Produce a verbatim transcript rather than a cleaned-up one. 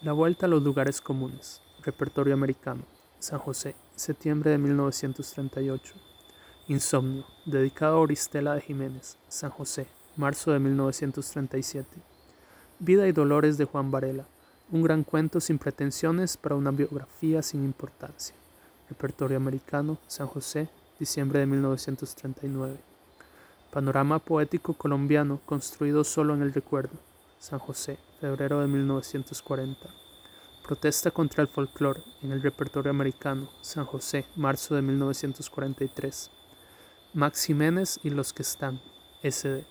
La vuelta a los lugares comunes. Repertorio americano. San José, septiembre de mil novecientos treinta y ocho. Insomnio, dedicado a Auristela de Jiménez. San José, marzo de mil novecientos treinta y siete. Vida y dolores de Juan Varela. Un gran cuento sin pretensiones para una biografía sin importancia. Repertorio americano. San José, diciembre de mil novecientos treinta y nueve. Panorama poético colombiano construido solo en el recuerdo. San José, febrero de mil novecientos cuarenta. Protesta contra el folclore en el repertorio americano. San José, marzo de mil novecientos cuarenta y tres. Max Jiménez y los que están. S D